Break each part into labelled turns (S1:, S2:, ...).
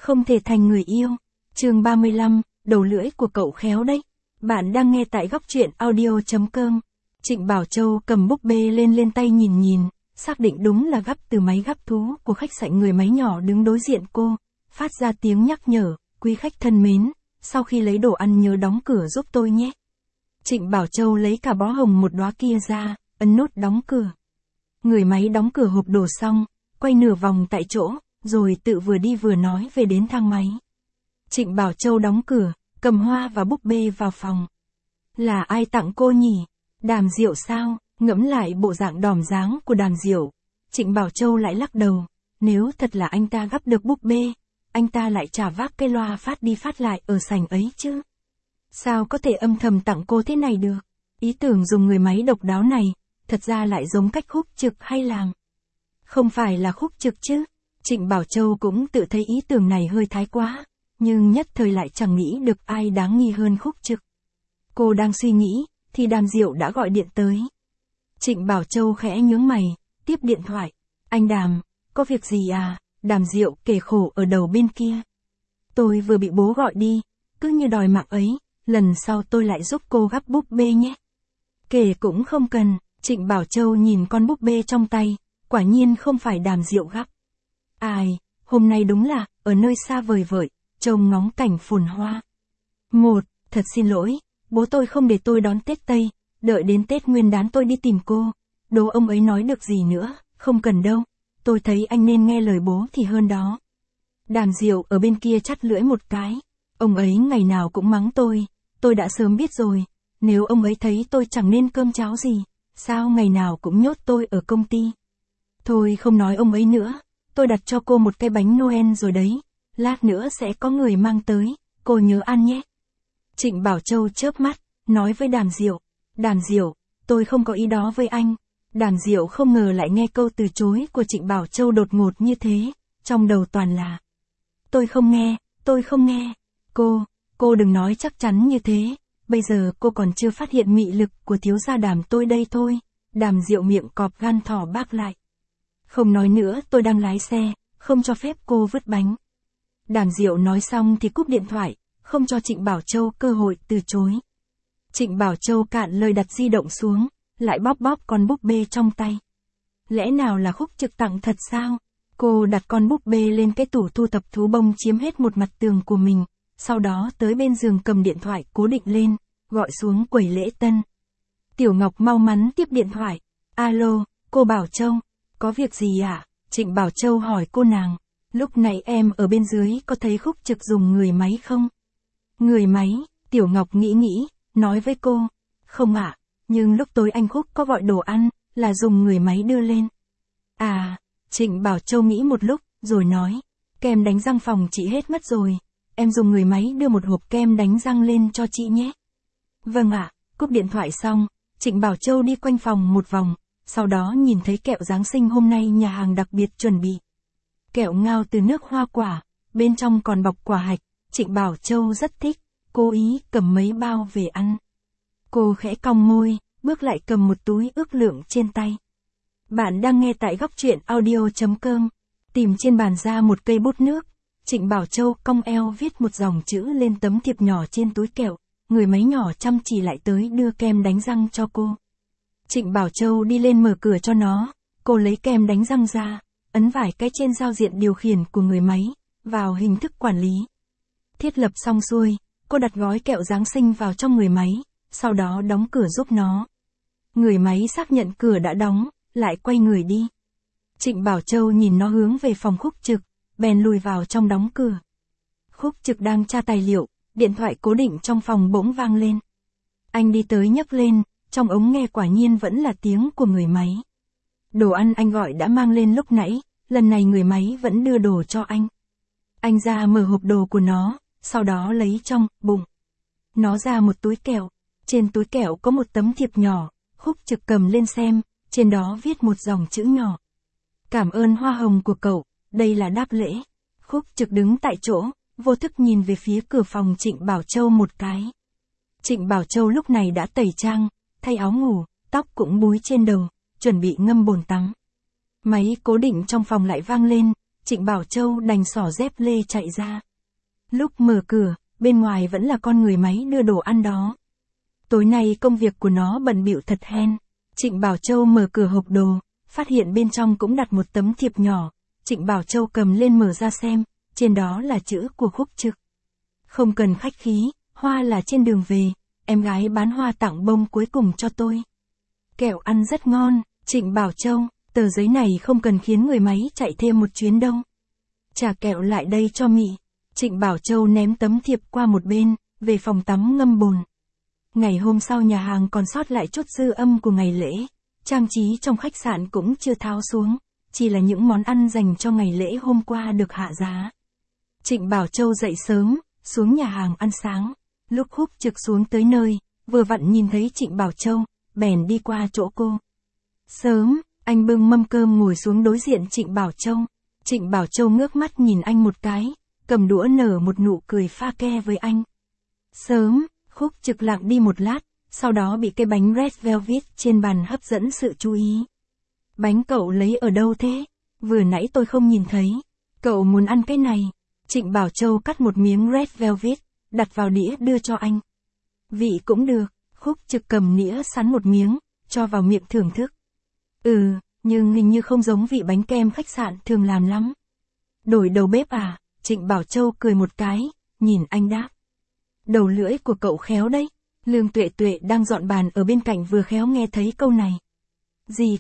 S1: Không thể thành người yêu. Chương 35, đầu lưỡi của cậu khéo đấy. Bạn đang nghe tại góc truyện audio.com. Trịnh Bảo Châu cầm búp bê lên tay nhìn, xác định đúng là gắp từ máy gắp thú của khách sạn. Người máy nhỏ đứng đối diện cô, phát ra tiếng nhắc nhở, quý khách thân mến, sau khi lấy đồ ăn nhớ đóng cửa giúp tôi nhé. Trịnh Bảo Châu lấy cả bó hồng một đóa kia ra, ấn nút đóng cửa. Người máy đóng cửa hộp đồ xong, quay nửa vòng tại chỗ, rồi tự vừa đi vừa nói về đến thang máy. Trịnh Bảo Châu đóng cửa, cầm hoa và búp bê vào phòng. Là ai tặng cô nhỉ? Đàm Diệu sao? Ngẫm lại bộ dạng đòm dáng của Đàm Diệu, Trịnh Bảo Châu lại lắc đầu. Nếu thật là anh ta gắp được búp bê, anh ta lại chả vác cái loa phát đi phát lại ở sảnh ấy chứ. Sao có thể âm thầm tặng cô thế này được? Ý tưởng dùng người máy độc đáo này, thật ra lại giống cách Khúc Trực hay làm. Không phải là Khúc Trực chứ? Trịnh Bảo Châu cũng tự thấy ý tưởng này hơi thái quá, nhưng nhất thời lại chẳng nghĩ được ai đáng nghi hơn Khúc Trực. Cô đang suy nghĩ, thì Đàm Diệu đã gọi điện tới. Trịnh Bảo Châu khẽ nhướng mày, tiếp điện thoại. Anh Đàm, có việc gì à? Đàm Diệu kể khổ ở đầu bên kia. Tôi vừa bị bố gọi đi, cứ như đòi mạng ấy, lần sau tôi lại giúp cô gắp búp bê nhé. Kể cũng không cần. Trịnh Bảo Châu nhìn con búp bê trong tay, quả nhiên không phải Đàm Diệu gắp. Ai, hôm nay đúng là, ở nơi xa vời vợi, trông ngóng cảnh phồn hoa. Thật xin lỗi, bố tôi không để tôi đón Tết Tây, đợi đến Tết Nguyên đán tôi đi tìm cô. Đố ông ấy nói được gì nữa, không cần đâu, tôi thấy anh nên nghe lời bố thì hơn đó. Đàm Diệu ở bên kia chắt lưỡi một cái, ông ấy ngày nào cũng mắng tôi đã sớm biết rồi, nếu ông ấy thấy tôi chẳng nên cơm cháo gì, sao ngày nào cũng nhốt tôi ở công ty. Thôi không nói ông ấy nữa, tôi đặt cho cô một cái bánh Noel rồi đấy, lát nữa sẽ có người mang tới, cô nhớ ăn nhé. Trịnh Bảo Châu chớp mắt, nói với Đàm Diệu. Đàm Diệu, tôi không có ý đó với anh. Đàm Diệu không ngờ lại nghe câu từ chối của Trịnh Bảo Châu đột ngột như thế, trong đầu toàn là. Tôi không nghe. Cô đừng nói chắc chắn như thế, bây giờ cô còn chưa phát hiện mị lực của thiếu gia Đàm tôi đây thôi. Đàm Diệu miệng cọp gan thỏ bác lại. Không nói nữa, tôi đang lái xe, không cho phép cô vứt bánh. Đàm Diệu nói xong thì cúp điện thoại, không cho Trịnh Bảo Châu cơ hội từ chối. Trịnh Bảo Châu cạn lời đặt di động xuống, lại bóp con búp bê trong tay. Lẽ nào là Khúc Trực tặng thật sao? Cô đặt con búp bê lên cái tủ thu thập thú bông chiếm hết một mặt tường của mình, sau đó tới bên giường cầm điện thoại cố định lên, gọi xuống quầy lễ tân. Tiểu Ngọc mau mắn tiếp điện thoại. Alo, cô Bảo Châu, có việc gì ạ? Trịnh Bảo Châu hỏi cô nàng. Lúc này em ở bên dưới có thấy Khúc Trực dùng người máy không? Người máy, Tiểu Ngọc nghĩ, nói với cô. Không ạ, nhưng lúc tối anh Khúc có gọi đồ ăn, là dùng người máy đưa lên. À, Trịnh Bảo Châu nghĩ một lúc, rồi nói. Kem đánh răng phòng chị hết mất rồi, em dùng người máy đưa một hộp kem đánh răng lên cho chị nhé. Vâng ạ, cúp điện thoại xong, Trịnh Bảo Châu đi quanh phòng một vòng, sau đó nhìn thấy kẹo Giáng sinh hôm nay nhà hàng đặc biệt chuẩn bị. Kẹo ngao từ nước hoa quả, bên trong còn bọc quả hạch, Trịnh Bảo Châu rất thích, cố ý cầm mấy bao về ăn. Cô khẽ cong môi, bước lại cầm một túi ước lượng trên tay. Bạn đang nghe tại góc truyện audio.com, tìm trên bàn ra một cây bút nước, Trịnh Bảo Châu cong eo viết một dòng chữ lên tấm thiệp nhỏ trên túi kẹo, người máy nhỏ chăm chỉ lại tới đưa kem đánh răng cho cô. Trịnh Bảo Châu đi lên mở cửa cho nó, cô lấy kem đánh răng ra, ấn vài cái trên giao diện điều khiển của người máy, vào hình thức quản lý. Thiết lập xong xuôi, cô đặt gói kẹo Giáng sinh vào trong người máy, sau đó đóng cửa giúp nó. Người máy xác nhận cửa đã đóng, lại quay người đi. Trịnh Bảo Châu nhìn nó hướng về phòng Khúc Trực, bèn lùi vào trong đóng cửa. Khúc Trực đang tra tài liệu, điện thoại cố định trong phòng bỗng vang lên. Anh đi tới nhấc lên, trong ống nghe quả nhiên vẫn là tiếng của người máy. Đồ ăn anh gọi đã mang lên lúc nãy, lần này người máy vẫn đưa đồ cho anh. Anh ra mở hộp đồ của nó, sau đó lấy trong bụng nó ra một túi kẹo. Trên túi kẹo có một tấm thiệp nhỏ, Khúc Trực cầm lên xem, trên đó viết một dòng chữ nhỏ. Cảm ơn hoa hồng của cậu, đây là đáp lễ. Khúc Trực đứng tại chỗ, vô thức nhìn về phía cửa phòng Trịnh Bảo Châu một cái. Trịnh Bảo Châu lúc này đã tẩy trang, thay áo ngủ, tóc cũng búi trên đầu, chuẩn bị ngâm bồn tắm. Máy cố định trong phòng lại vang lên, Trịnh Bảo Châu đành xỏ dép lê chạy ra. Lúc mở cửa, bên ngoài vẫn là con người máy đưa đồ ăn đó. Tối nay công việc của nó bận bịu thật hen. Trịnh Bảo Châu mở cửa hộp đồ, phát hiện bên trong cũng đặt một tấm thiệp nhỏ. Trịnh Bảo Châu cầm lên mở ra xem, trên đó là chữ của Khúc Trực. Không cần khách khí, hoa là trên đường về, em gái bán hoa tặng bông cuối cùng cho tôi. Kẹo ăn rất ngon, Trịnh Bảo Châu, tờ giấy này không cần khiến người máy chạy thêm một chuyến đâu. Trả kẹo lại đây cho Mị. Trịnh Bảo Châu ném tấm thiệp qua một bên, về phòng tắm ngâm bồn. Ngày hôm sau nhà hàng còn sót lại chút dư âm của ngày lễ, trang trí trong khách sạn cũng chưa tháo xuống, chỉ là những món ăn dành cho ngày lễ hôm qua được hạ giá. Trịnh Bảo Châu dậy sớm, xuống nhà hàng ăn sáng. Lúc Khúc Trực xuống tới nơi, vừa vặn nhìn thấy Trịnh Bảo Châu, bèn đi qua chỗ cô. Sớm, anh bưng mâm cơm ngồi xuống đối diện Trịnh Bảo Châu. Trịnh Bảo Châu ngước mắt nhìn anh một cái, cầm đũa nở một nụ cười pha ke với anh. Sớm, Khúc Trực lặng đi một lát, sau đó bị cái bánh Red Velvet trên bàn hấp dẫn sự chú ý. Bánh cậu lấy ở đâu thế? Vừa nãy tôi không nhìn thấy. Cậu muốn ăn cái này. Trịnh Bảo Châu cắt một miếng Red Velvet, đặt vào đĩa đưa cho anh. Vị cũng được, Khúc Trực cầm nĩa sắn một miếng, cho vào miệng thưởng thức. Nhưng hình như không giống vị bánh kem khách sạn thường làm lắm. Đổi đầu bếp à? Trịnh Bảo Châu cười một cái, nhìn anh đáp. Đầu lưỡi của cậu khéo đấy. Lương Tuệ Tuệ đang dọn bàn ở bên cạnh vừa khéo nghe thấy câu này. Gì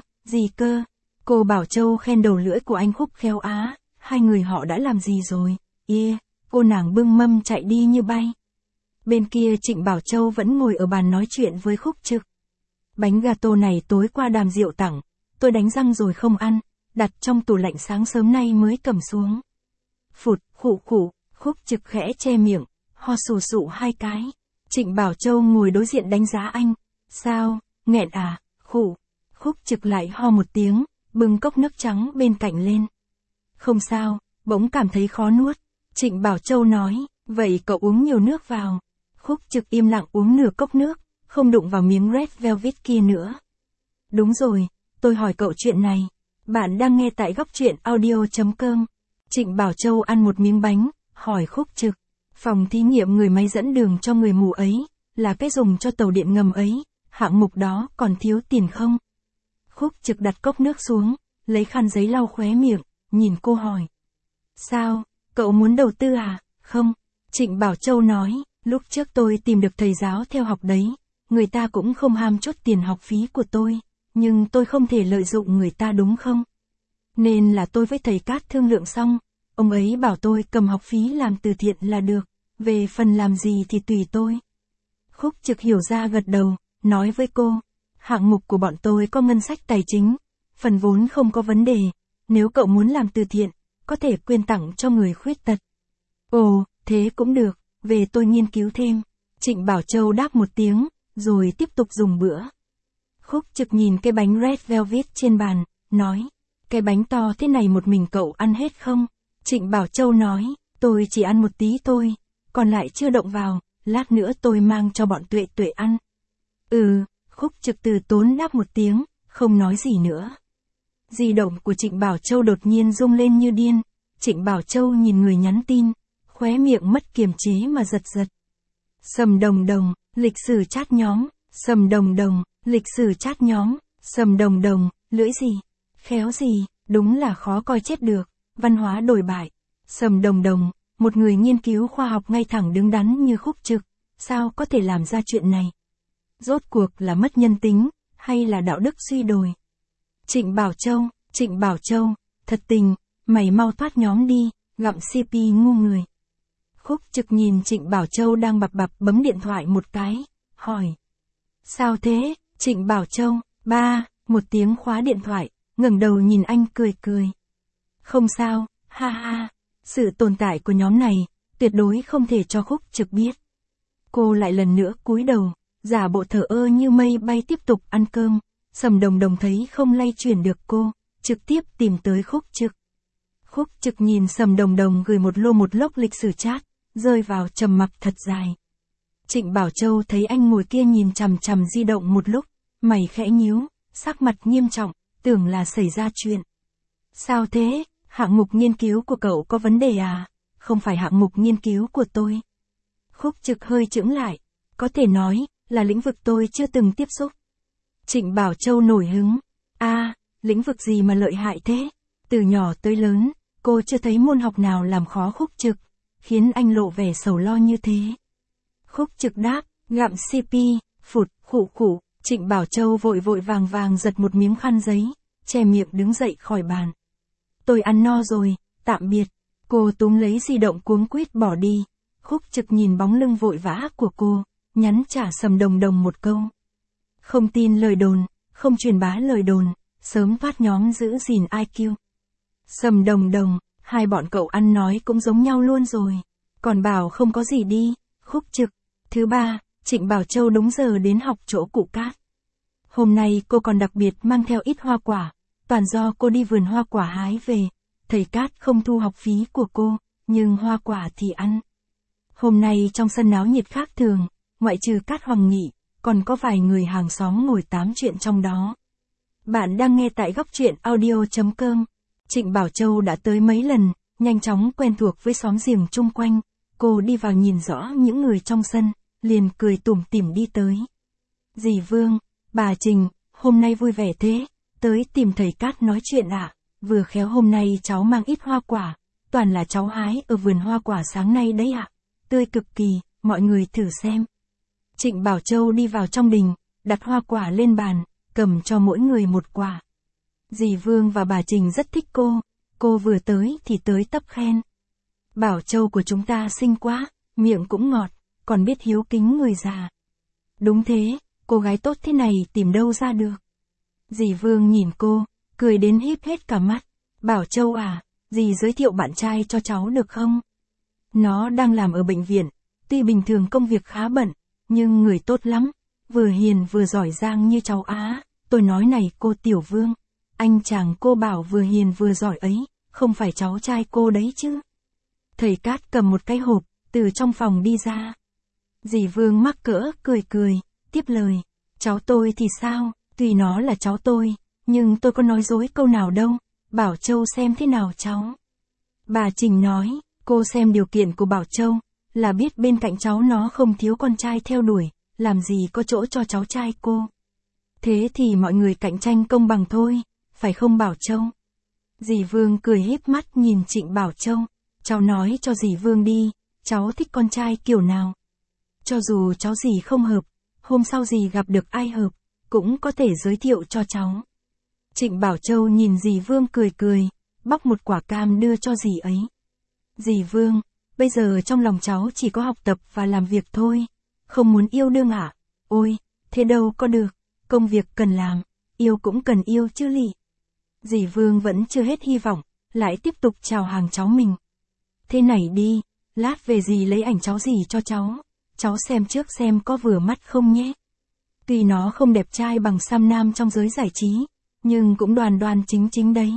S1: cơ? Cô Bảo Châu khen đầu lưỡi của anh Khúc khéo á, hai người họ đã làm gì rồi? Cô nàng bưng mâm chạy đi như bay. Bên kia Trịnh Bảo Châu vẫn ngồi ở bàn nói chuyện với Khúc Trực. Bánh gato này tối qua Đàm Diệu tặng, tôi đánh răng rồi không ăn, đặt trong tủ lạnh sáng sớm nay mới cầm xuống. Phụt, khụ, Khúc Trực khẽ che miệng, ho sù sụ hai cái. Trịnh Bảo Châu ngồi đối diện đánh giá anh. Sao, nghẹn à, khụ. Khúc Trực lại ho một tiếng, bưng cốc nước trắng bên cạnh lên. Không sao, bỗng cảm thấy khó nuốt. Trịnh Bảo Châu nói, vậy cậu uống nhiều nước vào. Khúc Trực im lặng uống nửa cốc nước, không đụng vào miếng Red Velvet kia nữa. Đúng rồi, tôi hỏi cậu chuyện này. Bạn đang nghe tại góc truyện audio.com. Trịnh Bảo Châu ăn một miếng bánh, hỏi Khúc Trực. Phòng thí nghiệm người máy dẫn đường cho người mù ấy, là cái dùng cho tàu điện ngầm ấy, hạng mục đó còn thiếu tiền không? Khúc Trực đặt cốc nước xuống, lấy khăn giấy lau khóe miệng, nhìn cô hỏi. Sao, cậu muốn đầu tư à? Không. Trịnh Bảo Châu nói, lúc trước tôi tìm được thầy giáo theo học đấy, người ta cũng không ham chốt tiền học phí của tôi, nhưng tôi không thể lợi dụng người ta đúng không? Nên là tôi với thầy Cát thương lượng xong, ông ấy bảo tôi cầm học phí làm từ thiện là được, về phần làm gì thì tùy tôi. Khúc Trực hiểu ra gật đầu, nói với cô, hạng mục của bọn tôi có ngân sách tài chính, phần vốn không có vấn đề, nếu cậu muốn làm từ thiện, có thể quyên tặng cho người khuyết tật. Ồ, thế cũng được, về tôi nghiên cứu thêm. Trịnh Bảo Châu đáp một tiếng, rồi tiếp tục dùng bữa. Khúc Trực nhìn cái bánh Red Velvet trên bàn, nói, cái bánh to thế này một mình cậu ăn hết không? Trịnh Bảo Châu nói, tôi chỉ ăn một tí thôi, còn lại chưa động vào, lát nữa tôi mang cho bọn Tuệ Tuệ ăn. Khúc Trực từ tốn đáp một tiếng, không nói gì nữa. Di động của Trịnh Bảo Châu đột nhiên rung lên như điên. Trịnh Bảo Châu nhìn người nhắn tin, khóe miệng mất kiềm chế mà giật. Sầm đồng đồng, lịch sử chat nhóm, sầm đồng đồng, lịch sử chat nhóm, sầm đồng đồng, lưỡi gì, khéo gì, đúng là khó coi chết được, văn hóa đổi bại. Sầm đồng đồng, một người nghiên cứu khoa học ngay thẳng đứng đắn như Khúc Trực, sao có thể làm ra chuyện này? Rốt cuộc là mất nhân tính, hay là đạo đức suy đồi? Trịnh Bảo Châu, thật tình, mày mau thoát nhóm đi, gặm CP ngu người. Khúc Trực nhìn Trịnh Bảo Châu đang bập bập bấm điện thoại một cái, hỏi. Sao thế, Trịnh Bảo Châu, một tiếng khóa điện thoại, ngẩng đầu nhìn anh cười. Không sao, ha ha, sự tồn tại của nhóm này, tuyệt đối không thể cho Khúc Trực biết. Cô lại lần nữa cúi đầu, giả bộ thờ ơ như mây bay tiếp tục ăn cơm. Sầm đồng đồng thấy không lay chuyển được cô, trực tiếp tìm tới Khúc Trực. Khúc Trực nhìn Sầm đồng đồng gửi một lốc lịch sử chat, rơi vào trầm mặc thật dài. Trịnh Bảo Châu thấy anh ngồi kia nhìn chằm chằm di động một lúc, mày khẽ nhíu, sắc mặt nghiêm trọng, tưởng là xảy ra chuyện. Sao thế, Hạng mục nghiên cứu của cậu có vấn đề à? Không phải hạng mục nghiên cứu của tôi. Khúc Trực hơi chững lại. Có thể nói, là lĩnh vực tôi chưa từng tiếp xúc. Trịnh Bảo Châu nổi hứng. Lĩnh vực gì mà lợi hại thế? Từ nhỏ tới lớn, cô chưa thấy môn học nào làm khó Khúc Trực, khiến anh lộ vẻ sầu lo như thế. Khúc Trực đáp, gặm CP, phụt, khụ khụ. Trịnh Bảo Châu vội vội vàng vàng giật một miếng khăn giấy, che miệng đứng dậy khỏi bàn. Tôi ăn no rồi, tạm biệt. Cô túm lấy di động cuống quýt bỏ đi. Khúc Trực nhìn bóng lưng vội vã của cô, nhắn trả Sầm Đồng Đồng một câu. Không tin lời đồn, không truyền bá lời đồn, sớm thoát nhóm giữ gìn IQ. Sầm Đồng Đồng, hai bọn cậu ăn nói cũng giống nhau luôn rồi. Còn bảo không có gì đi. Khúc Trực. Thứ ba, Trịnh Bảo Châu đúng giờ đến học chỗ cụ Cát. Hôm nay cô còn đặc biệt mang theo ít hoa quả, toàn do cô đi vườn hoa quả hái về. Thầy Cát không thu học phí của cô, nhưng hoa quả thì ăn. Hôm nay trong sân náo nhiệt khác thường, ngoại trừ Cát Hoàng Nghị, còn có vài người hàng xóm ngồi tám chuyện trong đó. Bạn đang nghe tại góc truyện audio.com. Trịnh Bảo Châu đã tới mấy lần, nhanh chóng quen thuộc với xóm giềng chung quanh. Cô đi vào nhìn rõ những người trong sân, liền cười tủm tỉm đi tới. Dì Vương, bà Trình, hôm nay vui vẻ thế, tới tìm thầy Cát nói chuyện ạ. Vừa khéo hôm nay cháu mang ít hoa quả, toàn là cháu hái ở vườn hoa quả sáng nay đấy ạ. Tươi cực kỳ, mọi người thử xem. Trịnh Bảo Châu đi vào trong đình, đặt hoa quả lên bàn, cầm cho mỗi người một quả. Dì Vương và bà Trình rất thích cô vừa tới thì tới tấp khen. Bảo Châu của chúng ta xinh quá, miệng cũng ngọt, còn biết hiếu kính người già. Đúng thế, cô gái tốt thế này tìm đâu ra được. Dì Vương nhìn cô, cười đến híp hết cả mắt. Bảo Châu à, dì giới thiệu bạn trai cho cháu được không? Nó đang làm ở bệnh viện, tuy bình thường công việc khá bận, nhưng người tốt lắm, vừa hiền vừa giỏi giang như cháu Á. Tôi nói này cô Tiểu Vương, anh chàng cô bảo vừa hiền vừa giỏi ấy, không phải cháu trai cô đấy chứ. Thầy Cát cầm một cái hộp, từ trong phòng đi ra. Dì Vương mắc cỡ, cười, tiếp lời. Cháu tôi thì sao, tuy nó là cháu tôi, nhưng tôi có nói dối câu nào đâu. Bảo Châu xem thế nào cháu. Bà Trình nói, cô xem điều kiện của Bảo Châu, là biết bên cạnh cháu nó không thiếu con trai theo đuổi, làm gì có chỗ cho cháu trai cô. Thế thì mọi người cạnh tranh công bằng thôi, phải không Bảo Châu? Dì Vương cười híp mắt nhìn Trịnh Bảo Châu. Cháu nói cho dì Vương đi, cháu thích con trai kiểu nào? Cho dù cháu dì không hợp, hôm sau dì gặp được ai hợp, cũng có thể giới thiệu cho cháu. Trịnh Bảo Châu nhìn dì Vương cười, bóc một quả cam đưa cho dì ấy. Dì Vương, bây giờ trong lòng cháu chỉ có học tập và làm việc thôi, không muốn yêu đương ạ. Ôi, thế đâu có được, công việc cần làm, yêu cũng cần yêu chứ lị. Dì Vương vẫn chưa hết hy vọng, lại tiếp tục chào hàng cháu mình. Thế này đi, lát về dì lấy ảnh cháu dì cho cháu xem trước xem có vừa mắt không nhé. Tuy nó không đẹp trai bằng Sam Nam trong giới giải trí, nhưng cũng đoan chính đấy.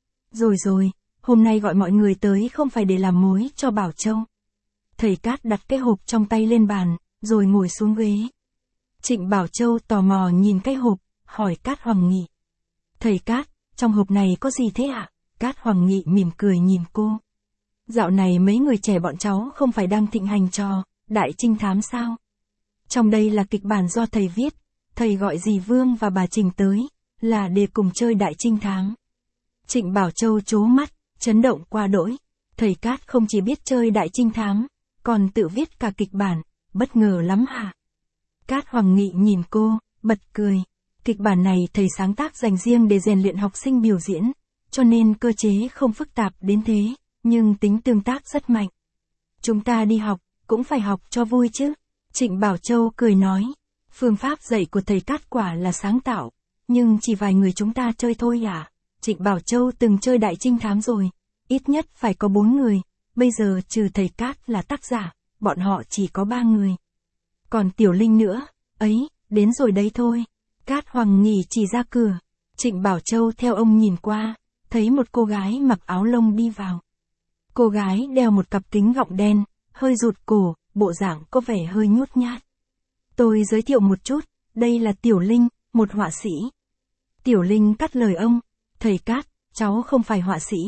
S1: Rồi, hôm nay gọi mọi người tới không phải để làm mối cho Bảo Châu. Thầy Cát đặt cái hộp trong tay lên bàn, rồi ngồi xuống ghế. Trịnh Bảo Châu tò mò nhìn cái hộp, hỏi Cát Hoàng Nghị. Thầy Cát, trong hộp này có gì thế ạ? Cát Hoàng Nghị mỉm cười nhìn cô. Dạo này mấy người trẻ bọn cháu không phải đang thịnh hành trò đại trinh thám sao? Trong đây là kịch bản do thầy viết, thầy gọi dì Vương và bà Trình tới, là để cùng chơi đại trinh thám. Trịnh Bảo Châu trố mắt, chấn động qua đỗi. Thầy Cát không chỉ biết chơi đại trinh thám, còn tự viết cả kịch bản, bất ngờ lắm hả? Cát Hoàng Nghị nhìn cô, bật cười. Kịch bản này thầy sáng tác dành riêng để rèn luyện học sinh biểu diễn, cho nên cơ chế không phức tạp đến thế, nhưng tính tương tác rất mạnh. Chúng ta đi học, cũng phải học cho vui chứ. Trịnh Bảo Châu cười nói, phương pháp dạy của thầy Cát quả là sáng tạo, nhưng chỉ vài người chúng ta chơi thôi à? Trịnh Bảo Châu từng chơi đại trinh thám rồi, ít nhất phải có 4 người, bây giờ trừ thầy Cát là tác giả, bọn họ chỉ có 3 người. Còn Tiểu Linh nữa, ấy, đến rồi đấy thôi. Cát Hoàng Nghị chỉ ra cửa, Trịnh Bảo Châu theo ông nhìn qua, thấy một cô gái mặc áo lông đi vào. Cô gái đeo một cặp kính gọng đen, hơi rụt cổ, bộ dạng có vẻ hơi nhút nhát. Tôi giới thiệu một chút, đây là Tiểu Linh, một họa sĩ. Tiểu Linh cắt lời ông, thầy Cát, cháu không phải họa sĩ,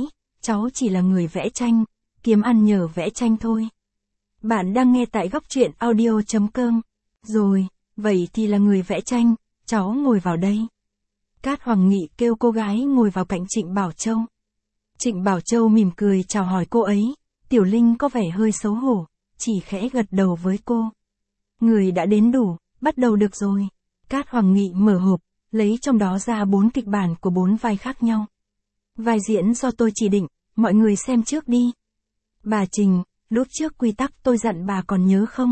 S1: cháu chỉ là người vẽ tranh, kiếm ăn nhờ vẽ tranh thôi. Bạn đang nghe tại góc truyện audio.com. Rồi, vậy thì là người vẽ tranh, cháu ngồi vào đây. Cát Hoàng Nghị kêu cô gái ngồi vào cạnh Trịnh Bảo Châu. Trịnh Bảo Châu mỉm cười chào hỏi cô ấy, Tiểu Linh có vẻ hơi xấu hổ, chỉ khẽ gật đầu với cô. Người đã đến đủ, bắt đầu được rồi. Cát Hoàng Nghị mở hộp, lấy trong đó ra 4 kịch bản của 4 vai khác nhau. Vai diễn do tôi chỉ định, mọi người xem trước đi. Bà Trình, lúc trước quy tắc tôi dặn bà còn nhớ không?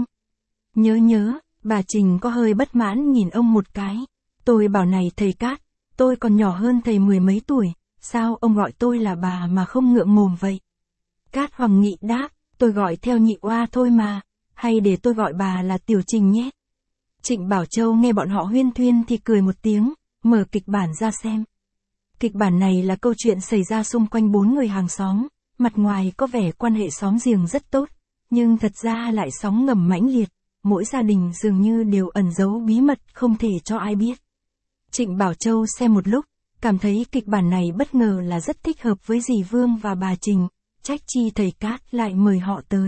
S1: Nhớ, bà Trình có hơi bất mãn nhìn ông một cái. Tôi bảo này thầy Cát, tôi còn nhỏ hơn thầy 10 mấy tuổi, sao ông gọi tôi là bà mà không ngượng mồm vậy? Cát Hoàng Nghị đáp, tôi gọi theo nhị oa thôi mà, hay để tôi gọi bà là Tiểu Trình nhé. Trịnh Bảo Châu nghe bọn họ huyên thuyên thì cười một tiếng, mở kịch bản ra xem. Kịch bản này là câu chuyện xảy ra xung quanh 4 người hàng xóm, mặt ngoài có vẻ quan hệ xóm giềng rất tốt, nhưng thật ra lại sóng ngầm mãnh liệt, mỗi gia đình dường như đều ẩn giấu bí mật không thể cho ai biết. Trịnh Bảo Châu xem một lúc, cảm thấy kịch bản này bất ngờ là rất thích hợp với dì Vương và bà Trình, trách chi thầy Cát lại mời họ tới.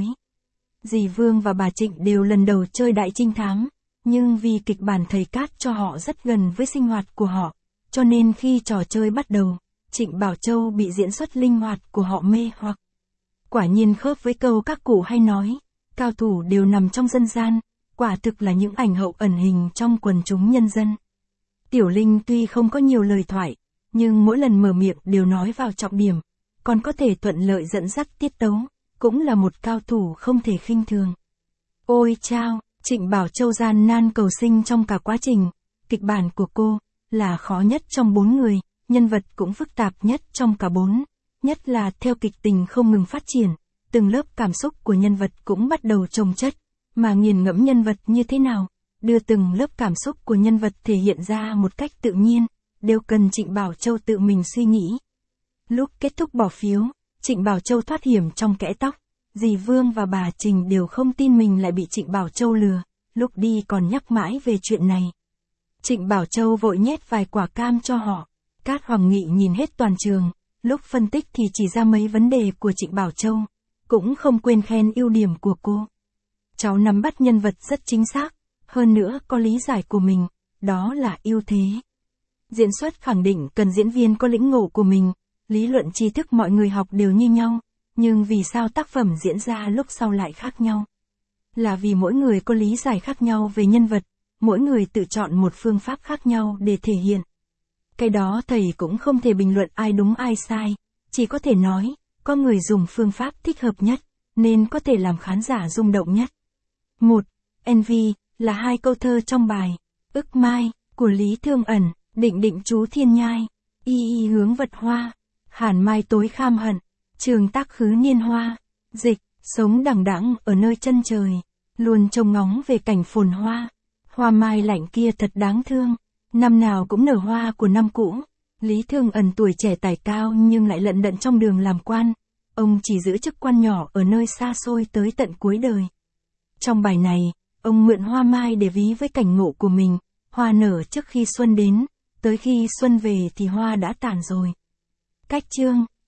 S1: Dì Vương và bà Trịnh đều lần đầu chơi đại trinh thám, nhưng vì kịch bản thầy Cát cho họ rất gần với sinh hoạt của họ, cho nên khi trò chơi bắt đầu, Trịnh Bảo Châu bị diễn xuất linh hoạt của họ mê hoặc. Quả nhiên khớp với câu các cụ hay nói, cao thủ đều nằm trong dân gian, quả thực là những ảnh hậu ẩn hình trong quần chúng nhân dân. Tiểu Linh tuy không có nhiều lời thoại, nhưng mỗi lần mở miệng đều nói vào trọng điểm, còn có thể thuận lợi dẫn dắt tiết tấu, cũng là một cao thủ không thể khinh thường. Ôi chao, Trịnh Bảo Châu gian nan cầu sinh trong cả quá trình, kịch bản của cô là khó nhất trong 4 người, nhân vật cũng phức tạp nhất trong cả 4, nhất là theo kịch tình không ngừng phát triển, từng lớp cảm xúc của nhân vật cũng bắt đầu chồng chất, mà nghiền ngẫm nhân vật như thế nào, đưa từng lớp cảm xúc của nhân vật thể hiện ra một cách tự nhiên, đều cần Trịnh Bảo Châu tự mình suy nghĩ. Lúc kết thúc bỏ phiếu, Trịnh Bảo Châu thoát hiểm trong kẽ tóc, dì Vương và bà Trình đều không tin mình lại bị Trịnh Bảo Châu lừa, lúc đi còn nhắc mãi về chuyện này. Trịnh Bảo Châu vội nhét vài quả cam cho họ. Cát Hoàng Nghị nhìn hết toàn trường, lúc phân tích thì chỉ ra mấy vấn đề của Trịnh Bảo Châu, cũng không quên khen ưu điểm của cô. Cháu nắm bắt nhân vật rất chính xác, hơn nữa có lý giải của mình, đó là ưu thế. Diễn xuất khẳng định cần diễn viên có lĩnh ngộ của mình, lý luận tri thức mọi người học đều như nhau, nhưng vì sao tác phẩm diễn ra lúc sau lại khác nhau? Là vì mỗi người có lý giải khác nhau về nhân vật, mỗi người tự chọn một phương pháp khác nhau để thể hiện. Cái đó thầy cũng không thể bình luận ai đúng ai sai, chỉ có thể nói, có người dùng phương pháp thích hợp nhất, nên có thể làm khán giả rung động nhất. 1. Envy, là 2 câu thơ trong bài, Ức Mai, của Lý Thương Ẩn, Định định chú thiên nhai, y y hướng vật hoa, hàn mai tối kham hận, trường tác khứ niên hoa, dịch, sống đằng đẵng ở nơi chân trời, luôn trông ngóng về cảnh phồn hoa, hoa mai lạnh kia thật đáng thương, năm nào cũng nở hoa của năm cũ. Lý Thương Ẩn tuổi trẻ tài cao nhưng lại lận đận trong đường làm quan, ông chỉ giữ chức quan nhỏ ở nơi xa xôi tới tận cuối đời. Trong bài này, ông mượn hoa mai để ví với cảnh ngộ của mình, hoa nở trước khi xuân đến, tới khi xuân về thì hoa đã tàn rồi. Cách chương